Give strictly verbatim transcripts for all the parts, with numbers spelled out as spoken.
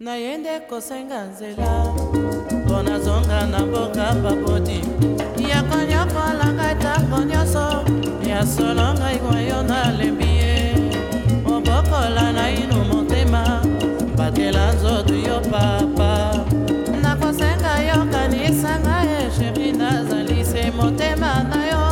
Nayende kosenga nzela Pona zonga na mboka babodi Yakonyokola ngai tango nyonso Ya solo ngai kwayo nalembi ye Obokola na ino motema Batela nzoto yo papa Nakosenga yo kanisa ngai Sheri nazali se motema na yo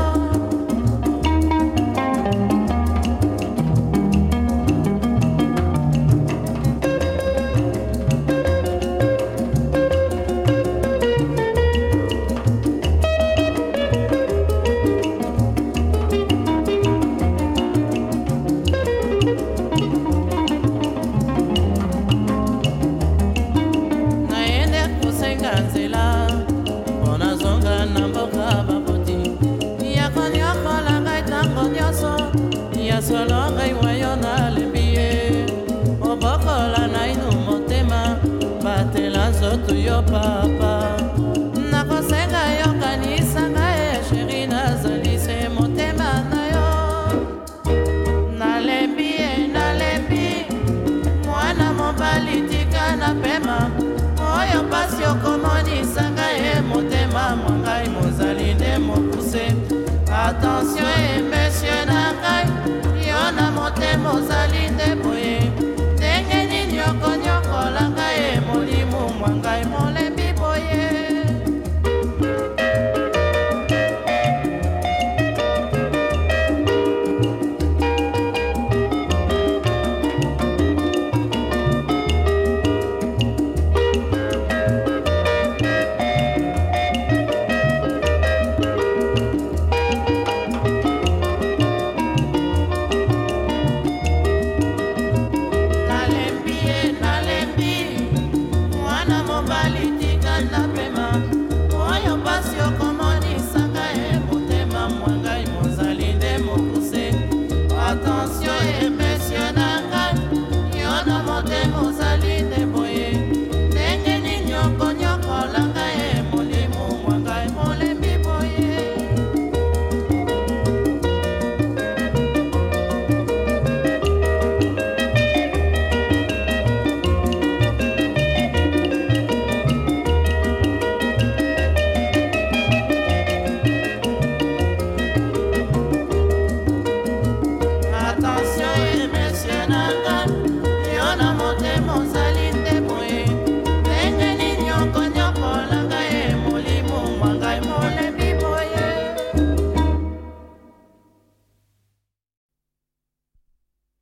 Solo ngai wayo nalembi ye Obokola na ino motema Batela nzoto yo papa Nakosenga yo kanisa ngai Sheri nazali se motema na yo Nalembi ye nalembi Mwana mobali tika na pema Oyo pasi okomonisa ngai motema Mwangai mozali nde mokuse Attention e monsieur na ngai Yona motema ozali nde boye Ndenge nini okonyokola ngai molimo mwangai molembi boye Attention et messieurs nangai Yona motema ozali